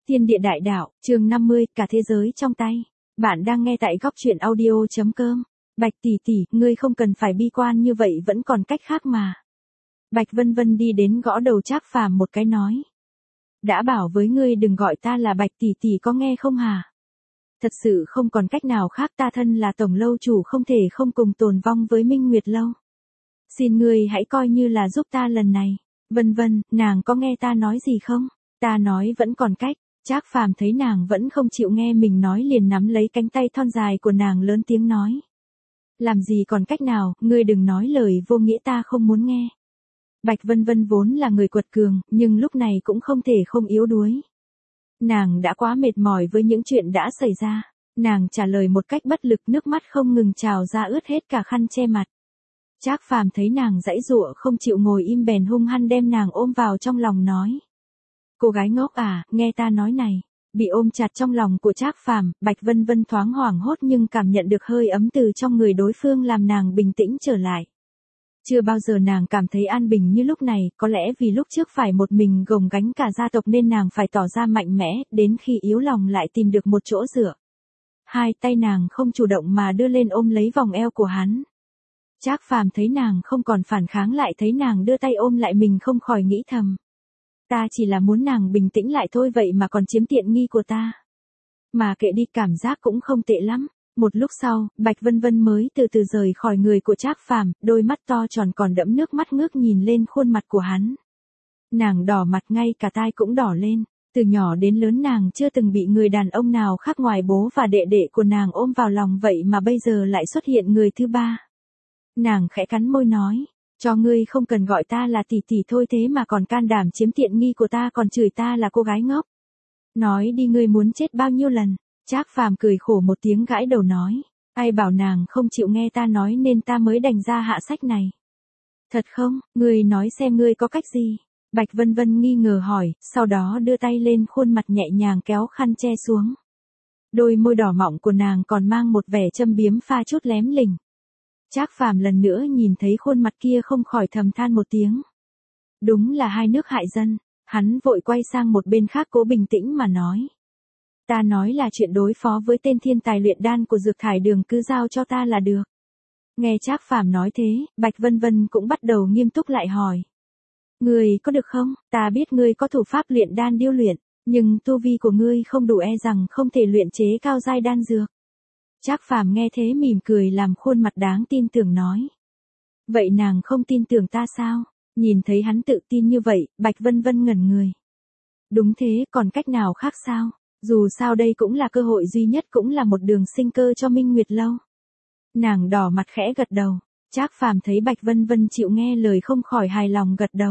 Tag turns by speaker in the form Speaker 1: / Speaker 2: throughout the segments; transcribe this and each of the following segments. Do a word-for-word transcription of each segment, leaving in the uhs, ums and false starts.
Speaker 1: Thiên địa đại đạo, chương năm mươi, cả thế giới trong tay. Bạn đang nghe tại góc truyện audio.com. Bạch tỷ tỷ, ngươi không cần phải bi quan như vậy, vẫn còn cách khác mà. Bạch Vân Vân đi đến gõ đầu Trác Phàm một cái nói. Đã bảo với ngươi đừng gọi ta là Bạch tỷ tỷ, có nghe không hả? Thật sự không còn cách nào khác, ta thân là tổng lâu chủ, không thể không cùng tồn vong với Minh Nguyệt lâu. Xin ngươi hãy coi như là giúp ta lần này. Vân Vân, nàng có nghe ta nói gì không? Ta nói vẫn còn cách. Trác Phàm thấy nàng vẫn không chịu nghe mình nói, liền nắm lấy cánh tay thon dài của nàng lớn tiếng nói. Làm gì còn cách nào, ngươi đừng nói lời vô nghĩa, ta không muốn nghe. Bạch Vân Vân vốn là người quật cường, nhưng lúc này cũng không thể không yếu đuối. Nàng đã quá mệt mỏi với những chuyện đã xảy ra. Nàng trả lời một cách bất lực, nước mắt không ngừng trào ra ướt hết cả khăn che mặt. Trác Phàm thấy nàng giãy giụa không chịu ngồi im, bèn hung hăng đem nàng ôm vào trong lòng nói. Cô gái ngốc à, nghe ta nói này. Bị ôm chặt trong lòng của Trác Phàm, Bạch Vân Vân thoáng hoảng hốt nhưng cảm nhận được hơi ấm từ trong người đối phương làm nàng bình tĩnh trở lại. Chưa bao giờ nàng cảm thấy an bình như lúc này, có lẽ vì lúc trước phải một mình gồng gánh cả gia tộc nên nàng phải tỏ ra mạnh mẽ, đến khi yếu lòng lại tìm được một chỗ dựa. Hai tay nàng không chủ động mà đưa lên ôm lấy vòng eo của hắn. Trác Phàm thấy nàng không còn phản kháng, lại thấy nàng đưa tay ôm lại mình, không khỏi nghĩ thầm. Ta chỉ là muốn nàng bình tĩnh lại thôi, vậy mà còn chiếm tiện nghi của ta. Mà kệ đi, cảm giác cũng không tệ lắm. Một lúc sau, Bạch Vân Vân mới từ từ rời khỏi người của Trác Phàm, đôi mắt to tròn còn đẫm nước mắt ngước nhìn lên khuôn mặt của hắn. Nàng đỏ mặt, ngay cả tai cũng đỏ lên. Từ nhỏ đến lớn nàng chưa từng bị người đàn ông nào khác ngoài bố và đệ đệ của nàng ôm vào lòng, vậy mà bây giờ lại xuất hiện người thứ ba. Nàng khẽ cắn môi nói. Cho ngươi không cần gọi ta là tỷ tỷ thôi, thế mà còn can đảm chiếm tiện nghi của ta, còn chửi ta là cô gái ngốc. Nói đi, ngươi muốn chết bao nhiêu lần? Trác Phàm cười khổ một tiếng, gãi đầu nói. Ai bảo nàng không chịu nghe ta nói nên ta mới đành ra hạ sách này. Thật không, ngươi nói xem ngươi có cách gì? Bạch Vân Vân nghi ngờ hỏi, sau đó đưa tay lên khuôn mặt nhẹ nhàng kéo khăn che xuống. Đôi môi đỏ mọng của nàng còn mang một vẻ châm biếm pha chút lém lỉnh. Trác Phàm lần nữa nhìn thấy khuôn mặt kia không khỏi thầm than một tiếng. Đúng là hai nước hại dân. Hắn vội quay sang một bên khác, cố bình tĩnh mà nói. Ta nói là chuyện đối phó với tên thiên tài luyện đan của Dược Thải Đường, cứ giao cho ta là được. Nghe Trác Phàm nói thế, Bạch Vân Vân cũng bắt đầu nghiêm túc lại hỏi. Ngươi có được không? Ta biết ngươi có thủ pháp luyện đan điêu luyện, nhưng tu vi của ngươi không đủ, e rằng không thể luyện chế cao giai đan dược. Trác Phàm nghe thế mỉm cười, làm khuôn mặt đáng tin tưởng nói. Vậy nàng không tin tưởng ta sao? Nhìn thấy hắn tự tin như vậy, Bạch Vân Vân ngẩn người. Đúng thế, còn cách nào khác sao? Dù sao đây cũng là cơ hội duy nhất, cũng là một đường sinh cơ cho Minh Nguyệt lâu. Nàng đỏ mặt khẽ gật đầu. Trác Phàm thấy Bạch Vân Vân chịu nghe lời không khỏi hài lòng gật đầu.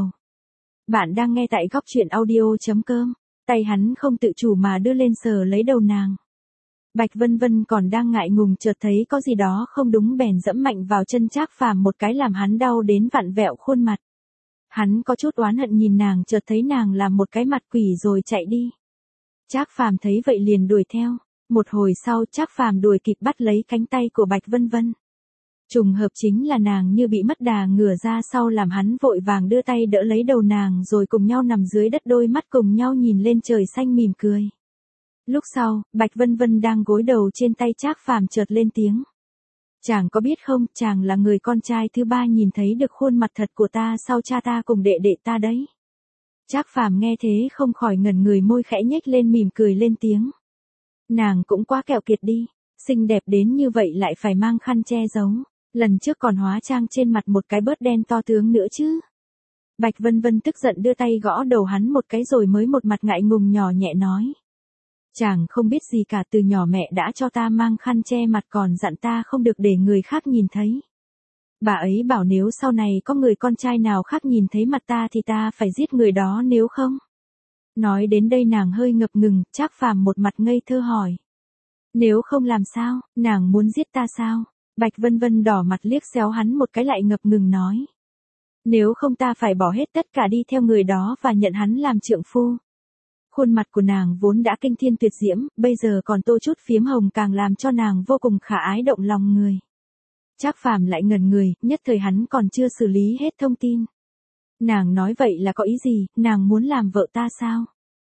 Speaker 1: Bạn đang nghe tại góc truyện audio.com. Tay hắn không tự chủ mà đưa lên sờ lấy đầu nàng. Bạch Vân Vân còn đang ngại ngùng, chợt thấy có gì đó không đúng bèn dẫm mạnh vào chân Trác Phàm một cái, làm hắn đau đến vặn vẹo khuôn mặt. Hắn có chút oán hận nhìn nàng, chợt thấy nàng làm một cái mặt quỷ rồi chạy đi. Trác Phàm thấy vậy liền đuổi theo. Một hồi sau, Trác Phàm đuổi kịp, bắt lấy cánh tay của Bạch Vân Vân. Trùng hợp chính là nàng như bị mất đà ngửa ra sau, làm hắn vội vàng đưa tay đỡ lấy đầu nàng rồi cùng nhau nằm dưới đất, đôi mắt cùng nhau nhìn lên trời xanh mỉm cười. Lúc sau, Bạch Vân Vân đang gối đầu trên tay Trác Phàm chợt lên tiếng. Chàng có biết không, chàng là người con trai thứ ba nhìn thấy được khuôn mặt thật của ta sau cha ta cùng đệ đệ ta đấy. Trác Phàm nghe thế không khỏi ngẩn người, môi khẽ nhếch lên mỉm cười lên tiếng. Nàng cũng quá kẹo kiệt đi, xinh đẹp đến như vậy lại phải mang khăn che giấu, lần trước còn hóa trang trên mặt một cái bớt đen to tướng nữa chứ. Bạch Vân Vân tức giận đưa tay gõ đầu hắn một cái rồi mới một mặt ngại ngùng nhỏ nhẹ nói. Chàng không biết gì cả, từ nhỏ mẹ đã cho ta mang khăn che mặt, còn dặn ta không được để người khác nhìn thấy. Bà ấy bảo nếu sau này có người con trai nào khác nhìn thấy mặt ta thì ta phải giết người đó nếu không. Nói đến đây nàng hơi ngập ngừng, Trác Phàm một mặt ngây thơ hỏi. Nếu không làm sao, nàng muốn giết ta sao? Bạch Vân Vân đỏ mặt liếc xéo hắn một cái, lại ngập ngừng nói. Nếu không ta phải bỏ hết tất cả đi theo người đó và nhận hắn làm trượng phu. Khuôn mặt của nàng vốn đã kinh thiên tuyệt diễm, bây giờ còn tô chút phiếm hồng càng làm cho nàng vô cùng khả ái động lòng người. Trác Phàm lại ngẩn người, nhất thời hắn còn chưa xử lý hết thông tin. Nàng nói vậy là có ý gì, nàng muốn làm vợ ta sao?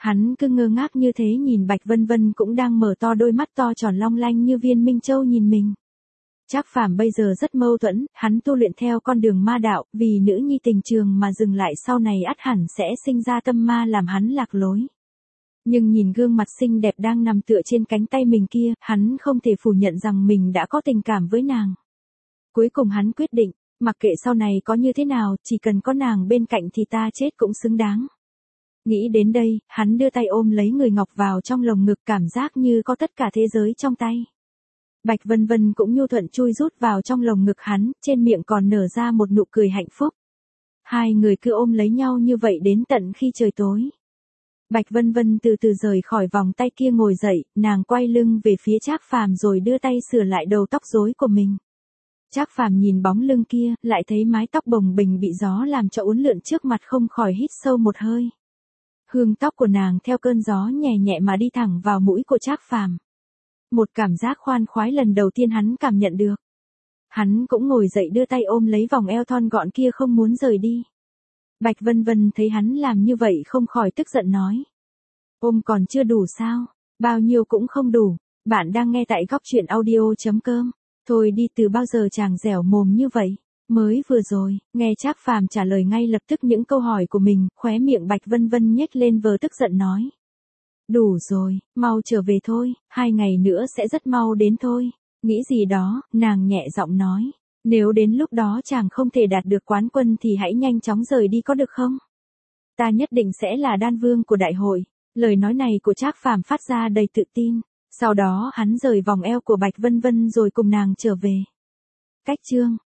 Speaker 1: Hắn cứ ngơ ngác như thế nhìn Bạch Vân Vân cũng đang mở to đôi mắt to tròn long lanh như viên minh châu nhìn mình. Trác Phàm bây giờ rất mâu thuẫn, hắn tu luyện theo con đường ma đạo, vì nữ nhi tình trường mà dừng lại sau này ắt hẳn sẽ sinh ra tâm ma làm hắn lạc lối. Nhưng nhìn gương mặt xinh đẹp đang nằm tựa trên cánh tay mình kia, hắn không thể phủ nhận rằng mình đã có tình cảm với nàng. Cuối cùng hắn quyết định, mặc kệ sau này có như thế nào, chỉ cần có nàng bên cạnh thì ta chết cũng xứng đáng. Nghĩ đến đây, hắn đưa tay ôm lấy người ngọc vào trong lồng ngực, cảm giác như có tất cả thế giới trong tay. Bạch Vân Vân cũng nhu thuận chui rút vào trong lồng ngực hắn, trên miệng còn nở ra một nụ cười hạnh phúc. Hai người cứ ôm lấy nhau như vậy đến tận khi trời tối. Bạch Vân Vân từ từ rời khỏi vòng tay kia ngồi dậy, nàng quay lưng về phía Trác Phàm rồi đưa tay sửa lại đầu tóc rối của mình. Trác Phàm nhìn bóng lưng kia, lại thấy mái tóc bồng bềnh bị gió làm cho uốn lượn trước mặt, không khỏi hít sâu một hơi. Hương tóc của nàng theo cơn gió nhẹ nhẹ mà đi thẳng vào mũi của Trác Phàm. Một cảm giác khoan khoái lần đầu tiên hắn cảm nhận được. Hắn cũng ngồi dậy đưa tay ôm lấy vòng eo thon gọn kia không muốn rời đi. Bạch Vân Vân thấy hắn làm như vậy không khỏi tức giận nói. Ôm còn chưa đủ sao? Bao nhiêu cũng không đủ. Bạn đang nghe tại góc truyện audio chấm com. Thôi đi, từ bao giờ chàng dẻo mồm như vậy? Mới vừa rồi, nghe Trác Phàm trả lời ngay lập tức những câu hỏi của mình, khóe miệng Bạch Vân Vân nhếch lên vờ tức giận nói. Đủ rồi, mau trở về thôi, hai ngày nữa sẽ rất mau đến thôi. Nghĩ gì đó, nàng nhẹ giọng nói. Nếu đến lúc đó chàng không thể đạt được quán quân thì hãy nhanh chóng rời đi có được không? Ta nhất định sẽ là đan vương của đại hội. Lời nói này của Trác Phàm phát ra đầy tự tin. Sau đó hắn rời vòng eo của Bạch Vân Vân rồi cùng nàng trở về. Cách chương